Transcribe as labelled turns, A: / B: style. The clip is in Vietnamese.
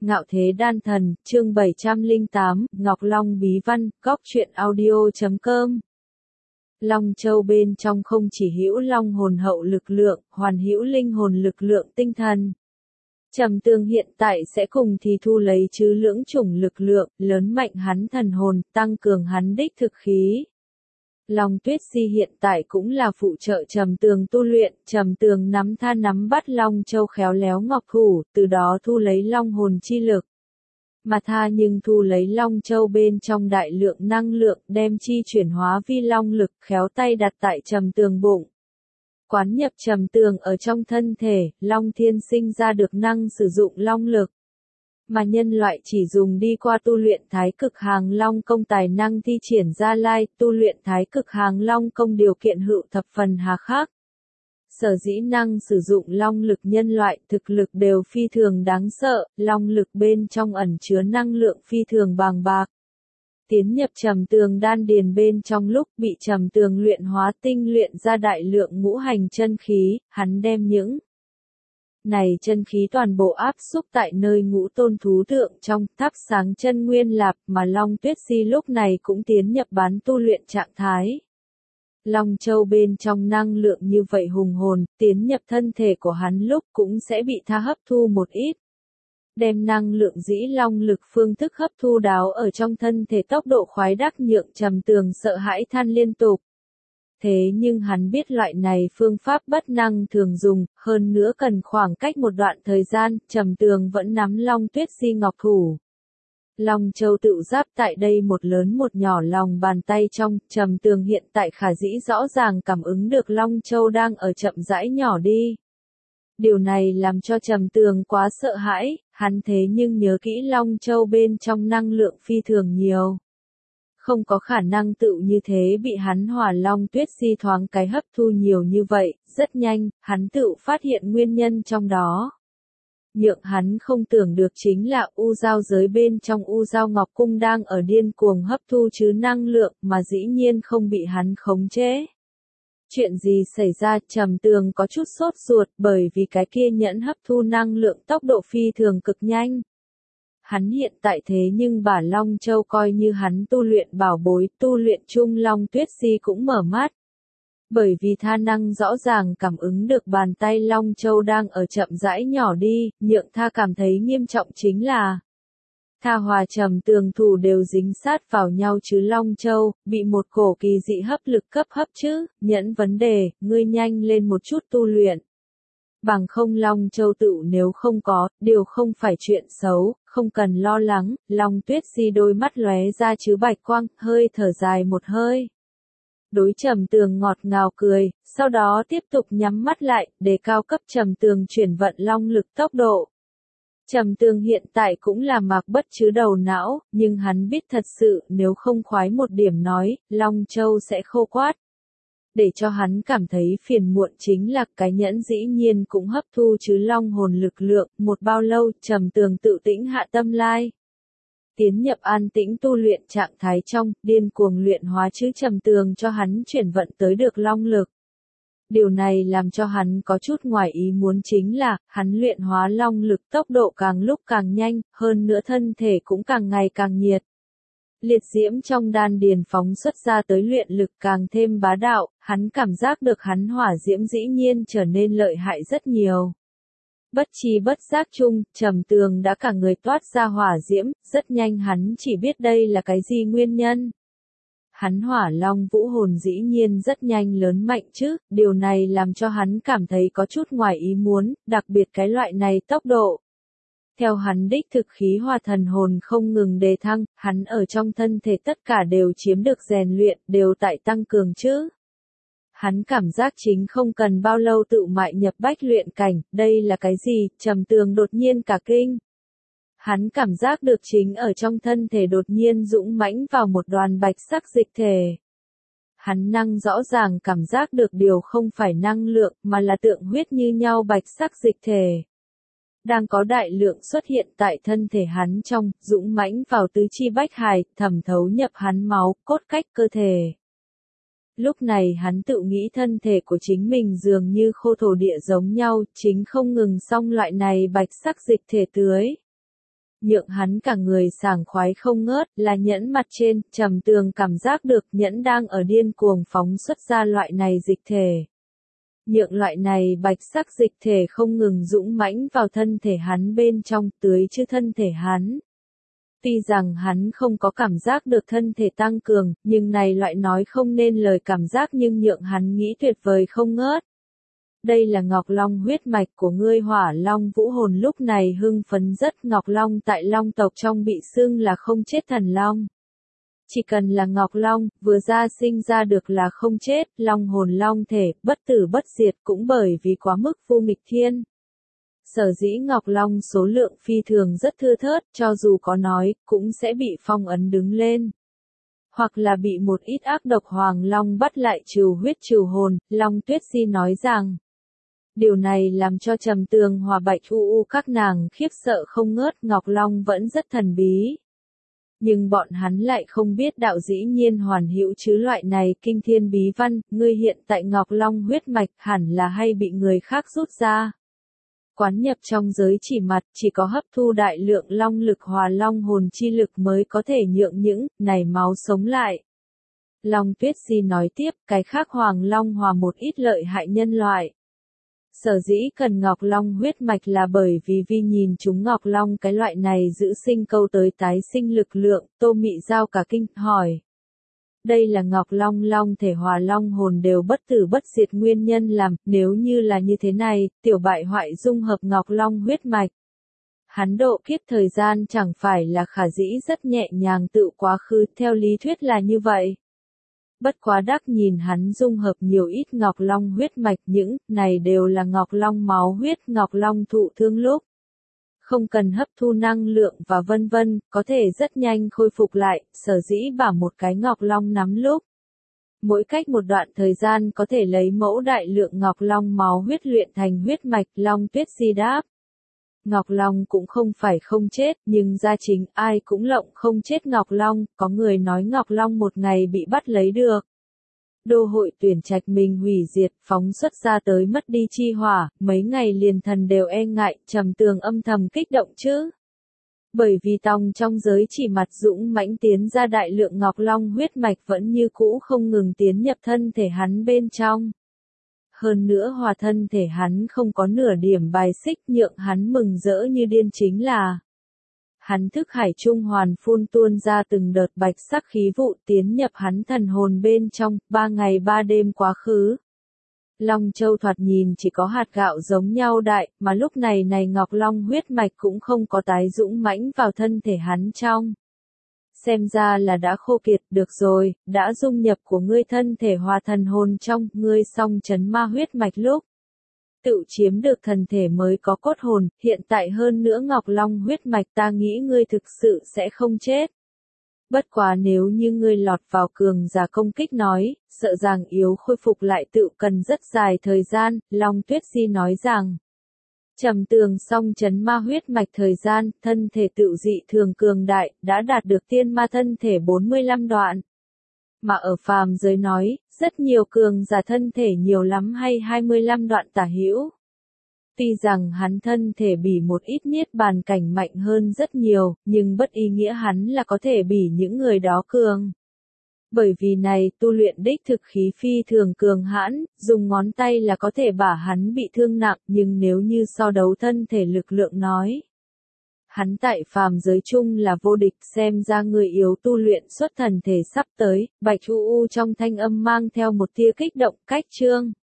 A: Ngạo Thế Đan Thần, chương 708, Ngọc Long Bí Văn, góc truyện audio.com. Long Châu bên trong không chỉ hữu long hồn hậu lực lượng, hoàn hữu linh hồn lực lượng tinh thần. Trầm Tường hiện tại sẽ cùng thì thu lấy chứ lưỡng chủng lực lượng, lớn mạnh hắn thần hồn, tăng cường hắn đích thực khí. Long Tuyết Di hiện tại cũng là phụ trợ Trầm Tường tu luyện, Trầm Tường nắm bắt Long Châu khéo léo ngọc thủ, từ đó thu lấy long hồn chi lực. Mà nhưng thu lấy Long Châu bên trong đại lượng năng lượng, đem chi chuyển hóa vi long lực, khéo tay đặt tại Trầm Tường bụng. Quán nhập Trầm Tường ở trong thân thể, Long Thiên sinh ra được năng sử dụng long lực. Mà nhân loại chỉ dùng đi qua tu luyện Thái Cực Hàng Long công tài năng thi triển ra lai, tu luyện Thái Cực Hàng Long công điều kiện hữu thập phần hà khắc. Sở dĩ năng sử dụng long lực nhân loại thực lực đều phi thường đáng sợ, long lực bên trong ẩn chứa năng lượng phi thường bàng bạc. Tiến nhập Trầm Tường đan điền bên trong lúc bị Trầm Tường luyện hóa tinh luyện ra đại lượng ngũ hành chân khí, hắn đem những này chân khí toàn bộ áp xúc tại nơi ngũ tôn thú tượng trong thắp sáng chân nguyên lạp, mà Long Tuyết Di lúc này cũng tiến nhập bán tu luyện trạng thái. Long Châu bên trong năng lượng như vậy hùng hồn, tiến nhập thân thể của hắn lúc cũng sẽ bị hấp thu một ít. Đem năng lượng dĩ long lực phương thức hấp thu đáo ở trong thân thể tốc độ khoái đắc nhượng Trầm Tường sợ hãi than liên tục. Thế nhưng hắn biết loại này phương pháp bất năng thường dùng, hơn nữa cần khoảng cách một đoạn thời gian, Trầm Tường vẫn nắm Long Tuyết Di ngọc thủ. Long Châu tự giáp tại đây một lớn một nhỏ lòng bàn tay trong, Trầm Tường hiện tại khả dĩ rõ ràng cảm ứng được Long Châu đang ở chậm rãi nhỏ đi. Điều này làm cho Trầm Tường quá sợ hãi, hắn thế nhưng nhớ kỹ Long Châu bên trong năng lượng phi thường nhiều. Không có khả năng tự như thế bị hắn Hỏa Long Tuyết Di thoáng cái hấp thu nhiều như vậy, rất nhanh, hắn tự phát hiện nguyên nhân trong đó. Nhượng hắn không tưởng được chính là U Giao giới bên trong U Giao Ngọc Cung đang ở điên cuồng hấp thu chứ năng lượng mà dĩ nhiên không bị hắn khống chế. Chuyện gì xảy ra? Trầm Tường có chút sốt ruột bởi vì cái kia nhẫn hấp thu năng lượng tốc độ phi thường cực nhanh. Hắn hiện tại thế nhưng bả Long Châu coi như hắn tu luyện bảo bối, tu luyện chung Long Tuyết Di cũng mở mắt. Bởi vì năng rõ ràng cảm ứng được bàn tay Long Châu đang ở chậm rãi nhỏ đi, nhượng cảm thấy nghiêm trọng chính là Hòa Trầm Tường thủ đều dính sát vào nhau chứ Long Châu, bị một cổ kỳ dị hấp lực cấp hấp chứ, nhẫn vấn đề, ngươi nhanh lên một chút tu luyện. Bằng không Long Châu tự nếu không có, điều không phải chuyện xấu, không cần lo lắng, Long Tuyết Di đôi mắt lóe ra chứ bạch quang, hơi thở dài một hơi. Đối Trầm Tường ngọt ngào cười, sau đó tiếp tục nhắm mắt lại, để cao cấp Trầm Tường chuyển vận long lực tốc độ. Trầm Tường hiện tại cũng là mạc bất chứ đầu não, nhưng hắn biết thật sự nếu không khoái một điểm nói, Long Châu sẽ khô quát. Để cho hắn cảm thấy phiền muộn chính là cái nhẫn dĩ nhiên cũng hấp thu chứ long hồn lực lượng, một bao lâu Trầm Tường tự tĩnh hạ tâm lai. Tiến nhập an tĩnh tu luyện trạng thái trong, điên cuồng luyện hóa chứ Trầm Tường cho hắn chuyển vận tới được long lực. Điều này làm cho hắn có chút ngoài ý muốn chính là, hắn luyện hóa long lực tốc độ càng lúc càng nhanh, hơn nữa thân thể cũng càng ngày càng nhiệt. Liệt diễm trong đan điền phóng xuất ra tới luyện lực càng thêm bá đạo, hắn cảm giác được hắn hỏa diễm dĩ nhiên trở nên lợi hại rất nhiều. Bất chi bất giác chung, Trầm Tường đã cả người toát ra hỏa diễm, rất nhanh hắn chỉ biết đây là cái gì nguyên nhân. Hắn Hỏa Long vũ hồn dĩ nhiên rất nhanh lớn mạnh chứ, điều này làm cho hắn cảm thấy có chút ngoài ý muốn, đặc biệt cái loại này tốc độ. Theo hắn đích thực khí Hỏa thần hồn không ngừng đề thăng, hắn ở trong thân thể tất cả đều chiếm được rèn luyện, đều tại tăng cường chứ. Hắn cảm giác chính không cần bao lâu tự mại nhập bách luyện cảnh, đây là cái gì? Trầm Tường đột nhiên cả kinh. Hắn cảm giác được chính ở trong thân thể đột nhiên dũng mãnh vào một đoàn bạch sắc dịch thể. Hắn rõ ràng cảm giác được điều không phải năng lượng mà là tượng huyết như nhau bạch sắc dịch thể. Đang có đại lượng xuất hiện tại thân thể hắn trong, dũng mãnh vào tứ chi bách hài, thẩm thấu nhập hắn máu, cốt cách cơ thể. Lúc này hắn tự nghĩ thân thể của chính mình dường như khô thổ địa giống nhau, chính không ngừng xong loại này bạch sắc dịch thể tưới. nhượng hắn cả người sảng khoái không ngớt, là nhẫn mặt trên, Trầm Tường cảm giác được nhẫn đang ở điên cuồng phóng xuất ra loại này dịch thể. Nhượng loại này bạch sắc dịch thể không ngừng dũng mãnh vào thân thể hắn bên trong, tưới chư thân thể hắn. Tuy rằng hắn không có cảm giác được thân thể tăng cường, nhưng này loại nói không nên lời cảm giác nhưng nhượng hắn nghĩ tuyệt vời không ngớt. Đây là Ngọc Long huyết mạch của ngươi. Hỏa Long vũ hồn lúc này hưng phấn rất. Ngọc Long tại Long tộc trong bị xưng là không chết thần Long. Chỉ cần là Ngọc Long, vừa ra sinh ra được là không chết, Long hồn Long thể, bất tử bất diệt cũng bởi vì quá mức vô nghịch thiên. Sở dĩ Ngọc Long số lượng phi thường rất thưa thớt, cho dù có nói, cũng sẽ bị phong ấn đứng lên. Hoặc là bị một ít ác độc Hoàng Long bắt lại trừ huyết trừ hồn. Long Tuyết Di nói rằng, điều này làm cho Trầm Tường Hòa Bạch U các nàng khiếp sợ không ngớt. Ngọc Long vẫn rất thần bí. Nhưng bọn hắn lại không biết đạo dĩ nhiên hoàn hữu chứ loại này kinh thiên bí văn. Ngươi hiện tại Ngọc Long huyết mạch hẳn là hay bị người khác rút ra. Quán nhập trong giới chỉ mặt, chỉ có hấp thu đại lượng long lực hòa long hồn chi lực mới có thể nhượng những này máu sống lại. Long Tuyết Di nói tiếp, cái khác Hoàng Long hòa một ít lợi hại nhân loại. Sở dĩ cần Ngọc Long huyết mạch là bởi vì vi nhìn chúng Ngọc Long cái loại này giữ sinh câu tới tái sinh lực lượng. Tô Mị Giao cả kinh, hỏi. Đây là Ngọc Long Long thể hòa long hồn đều bất tử bất diệt nguyên nhân làm, nếu như là như thế này, tiểu bại hoại dung hợp Ngọc Long huyết mạch. Hắn độ kiếp thời gian chẳng phải là khả dĩ rất nhẹ nhàng tự quá khứ, theo lý thuyết là như vậy. Bất quá đắc nhìn hắn dung hợp nhiều ít Ngọc Long huyết mạch, những này đều là Ngọc Long máu huyết, Ngọc Long thụ thương lúc. Không cần hấp thu năng lượng và vân vân, có thể rất nhanh khôi phục lại, sở dĩ bảo một cái Ngọc Long nắm lúc. Mỗi cách một đoạn thời gian có thể lấy mẫu đại lượng Ngọc Long máu huyết luyện thành huyết mạch. Long Tuyết Di đáp. Ngọc Long cũng không phải không chết, nhưng gia chính ai cũng lộng không chết Ngọc Long, có người nói Ngọc Long một ngày bị bắt lấy được. Đô hội tuyển trạch mình hủy diệt, phóng xuất ra tới mất đi chi hỏa, mấy ngày liền thần đều e ngại. Trầm Tường âm thầm kích động chứ. Bởi vì tòng trong giới chỉ mặt dũng mãnh tiến ra đại lượng Ngọc Long huyết mạch vẫn như cũ không ngừng tiến nhập thân thể hắn bên trong. Hơn nữa hòa thân thể hắn không có nửa điểm bài xích, nhượng hắn mừng rỡ như điên chính là hắn thức hải trung hoàn phun tuôn ra từng đợt bạch sắc khí vụ tiến nhập hắn thần hồn bên trong. 3 ngày 3 đêm quá khứ. Long Châu thoạt nhìn chỉ có hạt gạo giống nhau đại, mà lúc này Ngọc Long huyết mạch cũng không có tái dũng mãnh vào thân thể hắn trong. Xem ra là đã khô kiệt. Được rồi, đã dung nhập của ngươi thân thể hòa thần hồn trong, ngươi xong trấn ma huyết mạch lúc. Tự chiếm được thần thể mới có cốt hồn, hiện tại hơn nữa Ngọc Long huyết mạch ta nghĩ ngươi thực sự sẽ không chết. Bất quá nếu như ngươi lọt vào cường giả công kích nói, sợ rằng yếu khôi phục lại tự cần rất dài thời gian. Long Tuyết Di nói rằng, Trầm Tường song trấn ma huyết mạch thời gian, thân thể tự dị thường cường đại, đã đạt được tiên ma thân thể 45 đoạn. Mà ở phàm giới nói, rất nhiều cường giả thân thể nhiều lắm hay 25 đoạn tả hữu. Tuy rằng hắn thân thể bỉ một ít niết bàn cảnh mạnh hơn rất nhiều, nhưng bất ý nghĩa hắn là có thể bỉ những người đó cường. Bởi vì này, tu luyện đích thực khí phi thường cường hãn, dùng ngón tay là có thể bả hắn bị thương nặng, nhưng nếu như so đấu thân thể lực lượng nói. Hắn tại phàm giới chung là vô địch, xem ra người yếu tu luyện xuất thần thể sắp tới. Bạch U trong thanh âm mang theo một tia kích động. Cách chương